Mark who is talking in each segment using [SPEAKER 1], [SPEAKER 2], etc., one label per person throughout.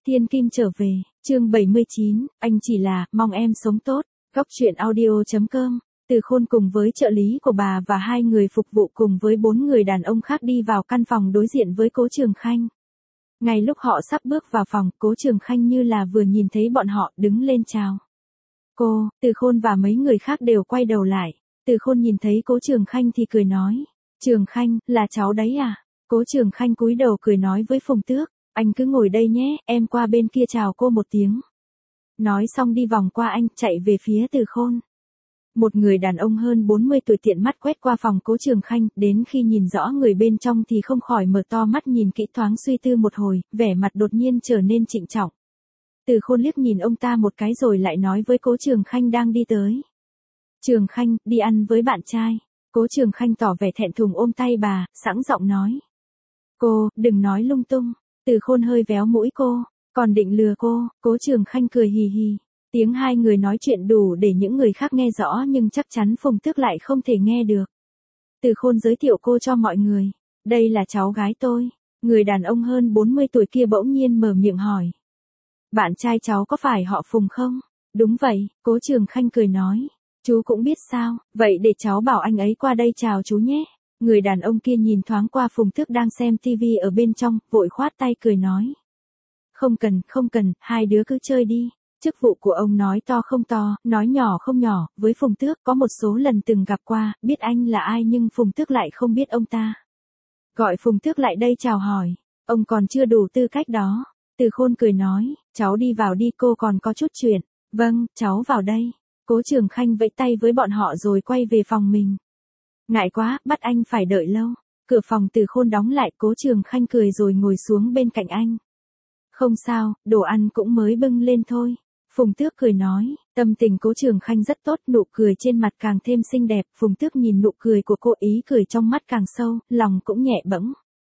[SPEAKER 1] Thiên Kim trở về, chương 79, anh chỉ là, mong em sống tốt. Góc truyện audio.com. Từ Khôn cùng với trợ lý của bà và 2 người phục vụ cùng với 4 người đàn ông khác đi vào căn phòng đối diện với Cố Trường Khanh. Ngay lúc họ sắp bước vào phòng, Cố Trường Khanh như là vừa nhìn thấy bọn họ, đứng lên chào. Cô, Từ Khôn và mấy người khác đều quay đầu lại. Từ Khôn nhìn thấy Cố Trường Khanh thì cười nói. Trường Khanh, là cháu đấy à? Cố Trường Khanh cúi đầu cười nói với Phùng Tước. Anh cứ ngồi đây nhé, em qua bên kia chào cô một tiếng. Nói xong đi vòng qua anh, chạy về phía Từ Khôn. Một người đàn ông hơn 40 tuổi tiện mắt quét qua phòng Cố Trường Khanh, đến khi nhìn rõ người bên trong thì không khỏi mở to mắt nhìn kỹ thoáng suy tư một hồi, vẻ mặt đột nhiên trở nên trịnh trọng. Từ Khôn liếc nhìn ông ta một cái rồi lại nói với Cố Trường Khanh đang đi tới. Trường Khanh, đi ăn với bạn trai. Cố Trường Khanh tỏ vẻ thẹn thùng ôm tay bà, sẵn giọng nói. Cô, đừng nói lung tung. Từ Khôn hơi véo mũi cô, còn định lừa cô. Cố Trường Khanh cười hì hì. Tiếng 2 người nói chuyện đủ để những người khác nghe rõ nhưng chắc chắn Phùng Tước lại không thể nghe được. Từ Khôn giới thiệu cô cho mọi người. Đây là cháu gái tôi. Người đàn ông hơn 40 tuổi kia bỗng nhiên mở miệng hỏi. Bạn trai cháu có phải họ Phùng không? Đúng vậy, Cố Trường Khanh cười nói. Chú cũng biết sao, vậy để cháu bảo anh ấy qua đây chào chú nhé. Người đàn ông kia nhìn thoáng qua Phùng Tước đang xem tivi ở bên trong, vội khoát tay cười nói. Không cần, 2 đứa cứ chơi đi. Chức vụ của ông nói to không to, nói nhỏ không nhỏ, với Phùng Tước có một số lần từng gặp qua, biết anh là ai nhưng Phùng Tước lại không biết ông ta. Gọi Phùng Tước lại đây chào hỏi, ông còn chưa đủ tư cách đó. Từ Khôn cười nói, cháu đi vào đi, cô còn có chút chuyện. Vâng, cháu vào đây. Cố Trường Khanh vẫy tay với bọn họ rồi quay về phòng mình. Ngại quá, bắt anh phải đợi lâu. Cửa phòng Từ Khôn đóng lại, Cố Trường Khanh cười rồi ngồi xuống bên cạnh anh. Không sao, đồ ăn cũng mới bưng lên thôi. Phùng Tước cười nói, tâm tình Cố Trường Khanh rất tốt, nụ cười trên mặt càng thêm xinh đẹp. Phùng Tước nhìn nụ cười của cô, ý cười trong mắt càng sâu, lòng cũng nhẹ bẫng.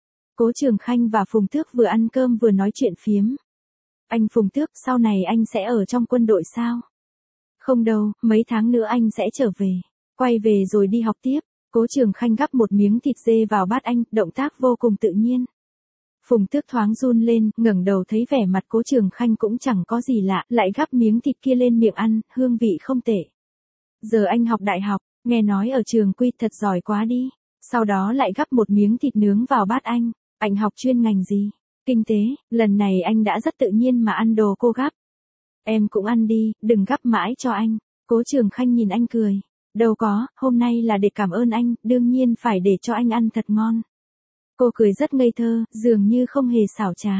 [SPEAKER 1] Cố Trường Khanh và Phùng Tước vừa ăn cơm vừa nói chuyện phiếm. Anh Phùng Tước, sau này anh sẽ ở trong quân đội sao? Không đâu, mấy tháng nữa anh sẽ trở về. Quay về rồi đi học tiếp. Cố Trường Khanh gắp một miếng thịt dê vào bát anh, động tác vô cùng tự nhiên. Phùng Tước thoáng run lên, ngẩng đầu thấy vẻ mặt Cố Trường Khanh cũng chẳng có gì lạ, lại gắp miếng thịt kia lên miệng ăn, hương vị không tệ. Giờ anh học đại học, nghe nói ở trường Quy thật giỏi quá đi. Sau đó lại gắp một miếng thịt nướng vào bát anh. Anh học chuyên ngành gì? Kinh tế. Lần này anh đã rất tự nhiên mà ăn đồ cô gắp. Em cũng ăn đi, đừng gắp mãi cho anh. Cố Trường Khanh nhìn anh cười. Đâu có, hôm nay là để cảm ơn anh, đương nhiên phải để cho anh ăn thật ngon. Cô cười rất ngây thơ, dường như không hề xảo trá.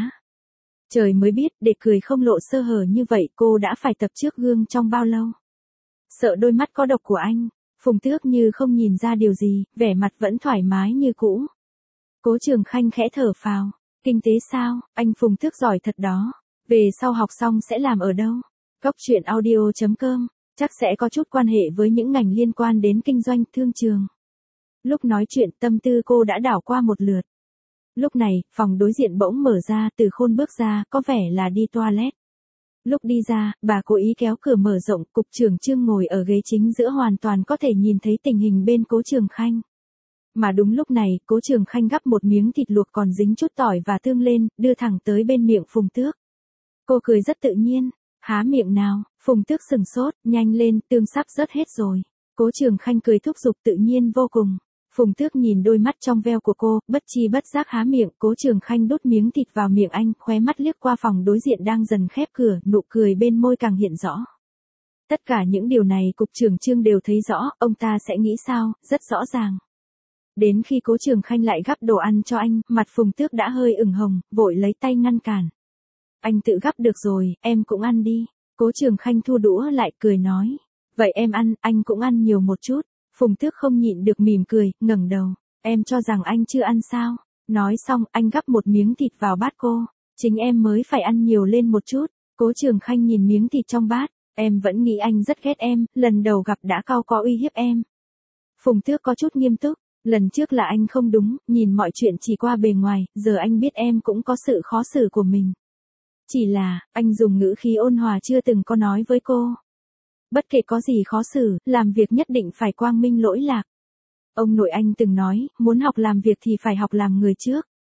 [SPEAKER 1] Trời mới biết, để cười không lộ sơ hở như vậy cô đã phải tập trước gương trong bao lâu. Sợ đôi mắt có độc của anh, Phùng Tước như không nhìn ra điều gì, vẻ mặt vẫn thoải mái như cũ. Cố Trường Khanh khẽ thở phào. Kinh tế sao, anh Phùng Tước giỏi thật đó. Về sau học xong sẽ làm ở đâu? Góc truyện audio.com, chắc sẽ có chút quan hệ với những ngành liên quan đến kinh doanh, thương trường. Lúc nói chuyện tâm tư cô đã đảo qua một lượt. Lúc này, phòng đối diện bỗng mở ra, Từ Khôn bước ra, có vẻ là đi toilet. Lúc đi ra, bà cố ý kéo cửa mở rộng, cục trưởng Trương ngồi ở ghế chính giữa hoàn toàn có thể nhìn thấy tình hình bên Cố Trường Khanh. Mà đúng lúc này, Cố Trường Khanh gắp một miếng thịt luộc còn dính chút tỏi và tương lên, đưa thẳng tới bên miệng Phùng Tước. Cô cười rất tự nhiên, há miệng nào, Phùng Tước sừng sốt, nhanh lên, tương sắp rớt hết rồi. Cố Trường Khanh cười thúc giục tự nhiên vô cùng. Phùng Tước nhìn đôi mắt trong veo của cô, bất chi bất giác há miệng, Cố Trường Khanh đút miếng thịt vào miệng anh, khóe mắt liếc qua phòng đối diện đang dần khép cửa, nụ cười bên môi càng hiện rõ. Tất cả những điều này cục trưởng Trương đều thấy rõ, ông ta sẽ nghĩ sao, rất rõ ràng. Đến khi Cố Trường Khanh lại gắp đồ ăn cho anh, mặt Phùng Tước đã hơi ửng hồng, vội lấy tay ngăn cản. Anh tự gắp được rồi, em cũng ăn đi. Cố Trường Khanh thu đũa lại cười nói. Vậy em ăn, anh cũng ăn nhiều một chút. Phùng Tước không nhịn được mỉm cười, ngẩng đầu. Em cho rằng anh chưa ăn sao? Nói xong, anh gắp một miếng thịt vào bát cô. Chính em mới phải ăn nhiều lên một chút. Cố Trường Khanh nhìn miếng thịt trong bát. Em vẫn nghĩ anh rất ghét em, lần đầu gặp đã cau có uy hiếp em. Phùng Tước có chút nghiêm túc. Lần trước là anh không đúng, nhìn mọi chuyện chỉ qua bề ngoài, giờ anh biết em cũng có sự khó xử của mình. Chỉ là, anh dùng ngữ khí ôn hòa chưa từng có nói với cô. Bất kể có gì khó xử, làm việc nhất định phải quang minh lỗi lạc. Ông nội anh từng nói, muốn học làm việc thì phải học làm người trước.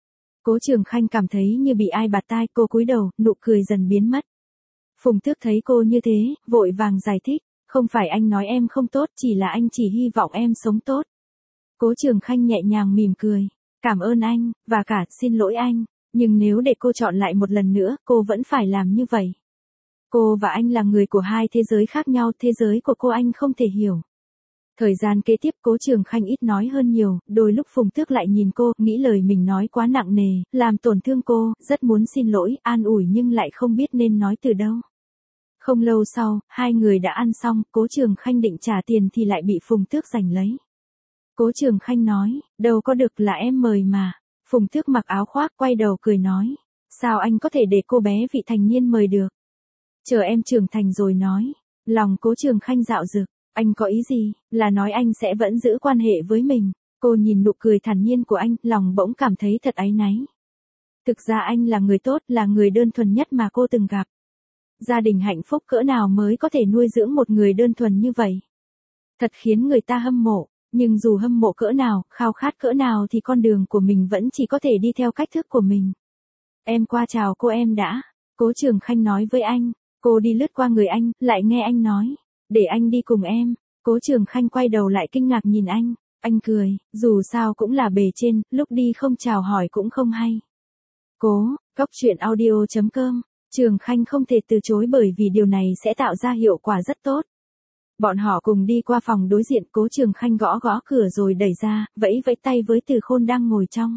[SPEAKER 1] Cố Trường Khanh cảm thấy như bị ai bạt tai, cô cúi đầu, nụ cười dần biến mất. Phùng Tước thấy cô như thế, vội vàng giải thích, không phải anh nói em không tốt, chỉ là anh chỉ hy vọng em sống tốt. Cố Trường Khanh nhẹ nhàng mỉm cười, cảm ơn anh, và cả xin lỗi anh, nhưng nếu để cô chọn lại một lần nữa, cô vẫn phải làm như vậy. Cô và anh là người của hai thế giới khác nhau, thế giới của cô anh không thể hiểu. Thời gian kế tiếp Cố Trường Khanh ít nói hơn nhiều, đôi lúc Phùng Tước lại nhìn cô, nghĩ lời mình nói quá nặng nề, làm tổn thương cô, rất muốn xin lỗi, an ủi nhưng lại không biết nên nói từ đâu. Không lâu sau, hai người đã ăn xong, Cố Trường Khanh định trả tiền thì lại bị Phùng Tước giành lấy. Cố Trường Khanh nói, đâu có được, là em mời mà. Phùng Tước mặc áo khoác quay đầu cười nói, sao anh có thể để cô bé vị thành niên mời được? Chờ em trưởng thành rồi nói. Lòng Cố Trường Khanh dạo dực, anh có ý gì, là nói anh sẽ vẫn giữ quan hệ với mình. Cô nhìn nụ cười thản nhiên của anh, lòng bỗng cảm thấy thật áy náy. Thực ra anh là người tốt, là người đơn thuần nhất mà cô từng gặp. Gia đình hạnh phúc cỡ nào mới có thể nuôi dưỡng một người đơn thuần như vậy? Thật khiến người ta hâm mộ, nhưng dù hâm mộ cỡ nào, khao khát cỡ nào thì con đường của mình vẫn chỉ có thể đi theo cách thức của mình. Em qua chào cô em đã. Cố Trường Khanh nói với anh. Cô đi lướt qua người anh, lại nghe anh nói, để anh đi cùng em. Cố Trường Khanh quay đầu lại kinh ngạc nhìn anh. Anh cười, dù sao cũng là bề trên, lúc đi không chào hỏi cũng không hay. Cóc truyện audio.com. Trường Khanh không thể từ chối bởi vì điều này sẽ tạo ra hiệu quả rất tốt. Bọn họ cùng đi qua phòng đối diện, Cố Trường Khanh gõ gõ cửa rồi đẩy ra, vẫy vẫy tay với Từ Khôn đang ngồi trong.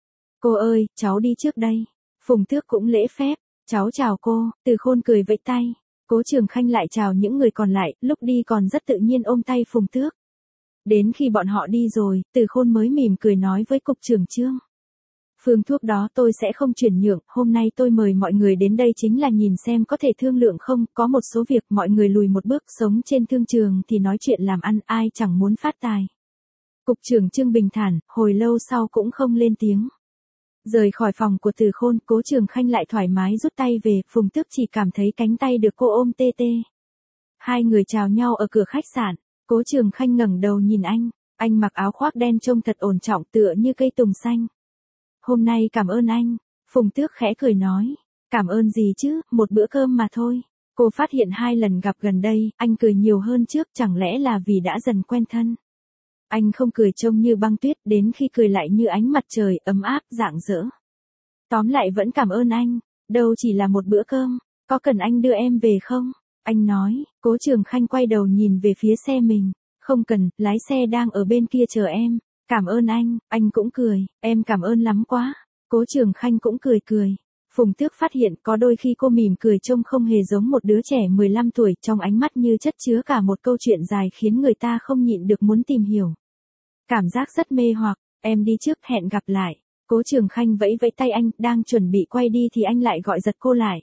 [SPEAKER 1] Cô ơi, cháu đi trước đây. Phùng Tước cũng lễ phép, cháu chào cô. Từ Khôn cười vẫy tay. Cố Trường Khanh lại chào những người còn lại, lúc đi còn rất tự nhiên ôm tay Phùng Tước. Đến khi bọn họ đi rồi, Từ Khôn mới mỉm cười nói với cục trưởng Trương. Phương thuốc đó tôi sẽ không chuyển nhượng, hôm nay tôi mời mọi người đến đây chính là nhìn xem có thể thương lượng không, có một số việc mọi người lùi một bước, sống trên thương trường thì nói chuyện làm ăn, ai chẳng muốn phát tài. Cục trưởng Trương bình thản, hồi lâu sau cũng không lên tiếng. Rời khỏi phòng của Từ Khôn, Cố Trường Khanh lại thoải mái rút tay về, Phùng Tước chỉ cảm thấy cánh tay được cô ôm tê tê. Hai người chào nhau ở cửa khách sạn, Cố Trường Khanh ngẩng đầu nhìn anh mặc áo khoác đen trông thật ổn trọng tựa như cây tùng xanh. Hôm nay cảm ơn anh, Phùng Tước khẽ cười nói, cảm ơn gì chứ, một bữa cơm mà thôi. Cô phát hiện 2 lần gặp gần đây, anh cười nhiều hơn trước, chẳng lẽ là vì đã dần quen thân. Anh không cười trông như băng tuyết, đến khi cười lại như ánh mặt trời, ấm áp, rạng rỡ. Tóm lại vẫn cảm ơn anh, đâu chỉ là một bữa cơm, có cần anh đưa em về không? Anh nói. Cố Trường Khanh quay đầu nhìn về phía xe mình, không cần, lái xe đang ở bên kia chờ em. Cảm ơn anh cũng cười, em cảm ơn lắm quá. Cố Trường Khanh cũng cười. Phùng Tước phát hiện có đôi khi cô mỉm cười trông không hề giống một đứa trẻ 15 tuổi, trong ánh mắt như chất chứa cả một câu chuyện dài khiến người ta không nhịn được muốn tìm hiểu. Cảm giác rất mê hoặc, em đi trước, hẹn gặp lại. Cố Trường Khanh vẫy vẫy tay anh, đang chuẩn bị quay đi thì anh lại gọi giật cô lại.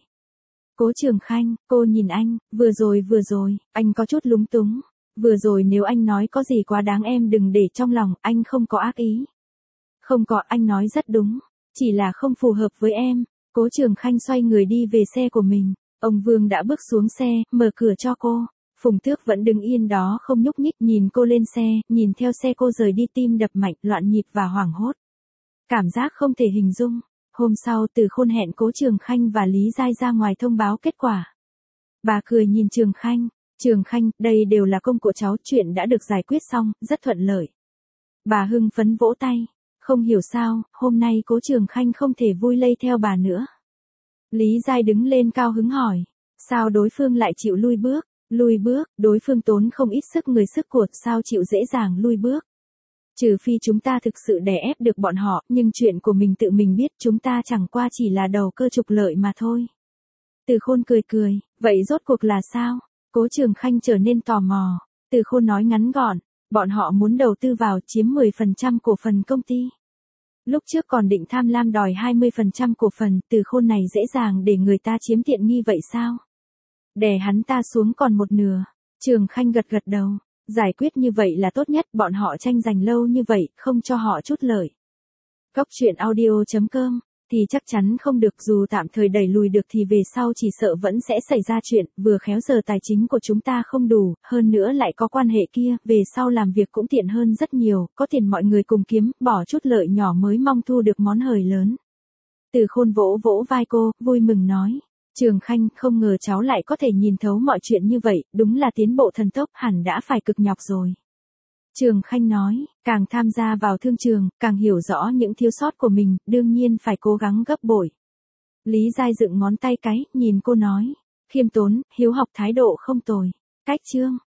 [SPEAKER 1] Cố Trường Khanh, cô nhìn anh, vừa rồi, anh có chút lúng túng. Vừa rồi nếu anh nói có gì quá đáng em đừng để trong lòng, anh không có ác ý. Không có, anh nói rất đúng, chỉ là không phù hợp với em. Cố Trường Khanh xoay người đi về xe của mình, ông Vương đã bước xuống xe, mở cửa cho cô. Phùng Tước vẫn đứng yên đó không nhúc nhích, nhìn cô lên xe, nhìn theo xe cô rời đi, tim đập mạnh, loạn nhịp và hoảng hốt. Cảm giác không thể hình dung. Hôm sau Từ Khôn hẹn Cố Trường Khanh và Lý Giai ra ngoài thông báo kết quả. Bà cười nhìn Trường Khanh. Trường Khanh, đây đều là công của cháu, chuyện đã được giải quyết xong, rất thuận lợi. Bà hưng phấn vỗ tay. Không hiểu sao, hôm nay Cố Trường Khanh không thể vui lây theo bà nữa. Lý Giai đứng lên cao hứng hỏi. Sao đối phương lại chịu lui bước? Lui bước, đối phương tốn không ít sức người sức của, sao chịu dễ dàng lui bước? Trừ phi chúng ta thực sự đè ép được bọn họ, nhưng chuyện của mình tự mình biết, chúng ta chẳng qua chỉ là đầu cơ trục lợi mà thôi. Từ Khôn cười, vậy rốt cuộc là sao? Cố Trường Khanh trở nên tò mò. Từ Khôn nói ngắn gọn, bọn họ muốn đầu tư vào chiếm 10% cổ phần công ty. Lúc trước còn định tham lam đòi 20% cổ phần, Từ Khôn này dễ dàng để người ta chiếm tiện nghi vậy sao? Đè hắn ta xuống còn một nửa. Trường Khanh gật đầu. Giải quyết như vậy là tốt nhất, bọn họ tranh giành lâu như vậy, không cho họ chút lợi. Cóc truyện audio.com thì chắc chắn không được, dù tạm thời đẩy lùi được thì về sau chỉ sợ vẫn sẽ xảy ra chuyện, vừa khéo giờ tài chính của chúng ta không đủ, hơn nữa lại có quan hệ kia, về sau làm việc cũng tiện hơn rất nhiều, có tiền mọi người cùng kiếm, bỏ chút lợi nhỏ mới mong thu được món hời lớn. Từ Khôn vỗ vỗ vai cô, vui mừng nói. Trường Khanh, không ngờ cháu lại có thể nhìn thấu mọi chuyện như vậy, đúng là tiến bộ thần tốc, hẳn đã phải cực nhọc rồi. Trường Khanh nói, càng tham gia vào thương trường, càng hiểu rõ những thiếu sót của mình, đương nhiên phải cố gắng gấp bội. Lý Giai dựng ngón tay cái, nhìn cô nói. Khiêm tốn, hiếu học thái độ không tồi. Cách chương.